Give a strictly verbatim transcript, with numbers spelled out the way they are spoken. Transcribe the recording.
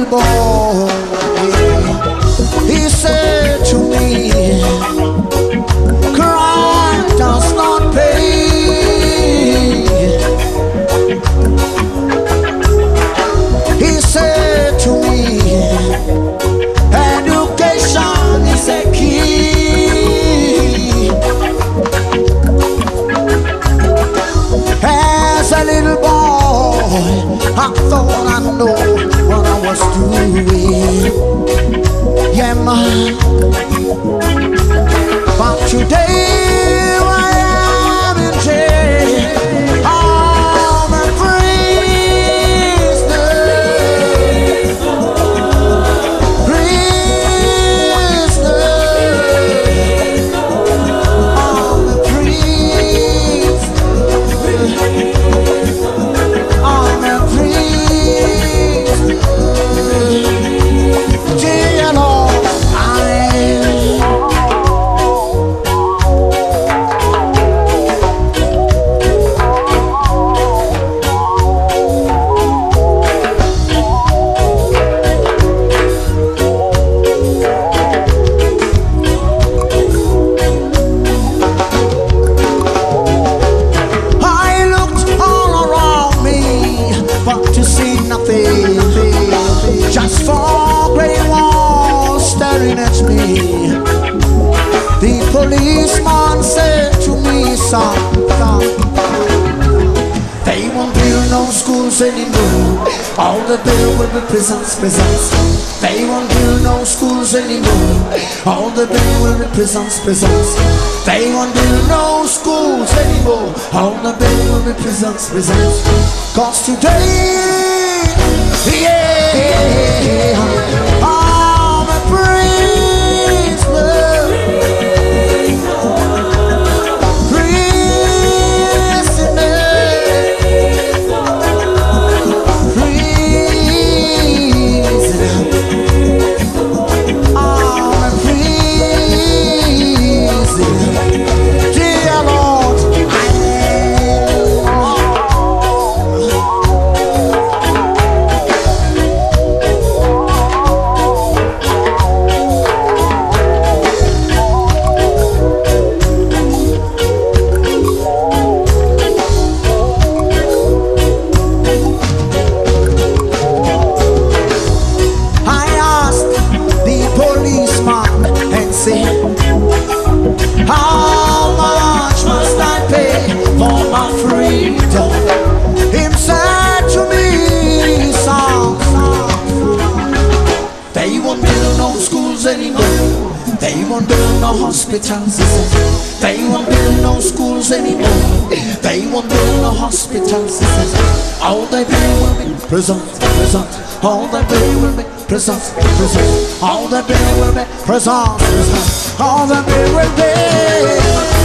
boy, he said to me, crime does not pay. He said to me, education is a key. As a little boy, I thought I know what I was doing. Yeah, man. But today I am in jail. I'm a prisoner. Prisoner. I'm a prisoner. I'm a prisoner. Dear Lord, I I looked all around me, but to see nothing. Just four grey walls staring at me. The policeman said to me, son, son, they won't build no schools anymore. All they build will be prisons, prisons. They won't build no schools anymore. All they build will be prisons, prisons. They won't build no schools anymore. All they build will be prisons, prisons. Cause today, yeah, I'm a prisoner. Prisoner. Prisoner. I'm a prisoner. Dear Lord, I how much must I pay for my freedom? Him said to me, son, they won't build no schools anymore. They won't build no hospitals. They won't build no schools anymore. They won't build no hospitals. All they build will be prisons, prisons. All they build will be prisons, prisons. All they build will be prisons, prisons. All they build will be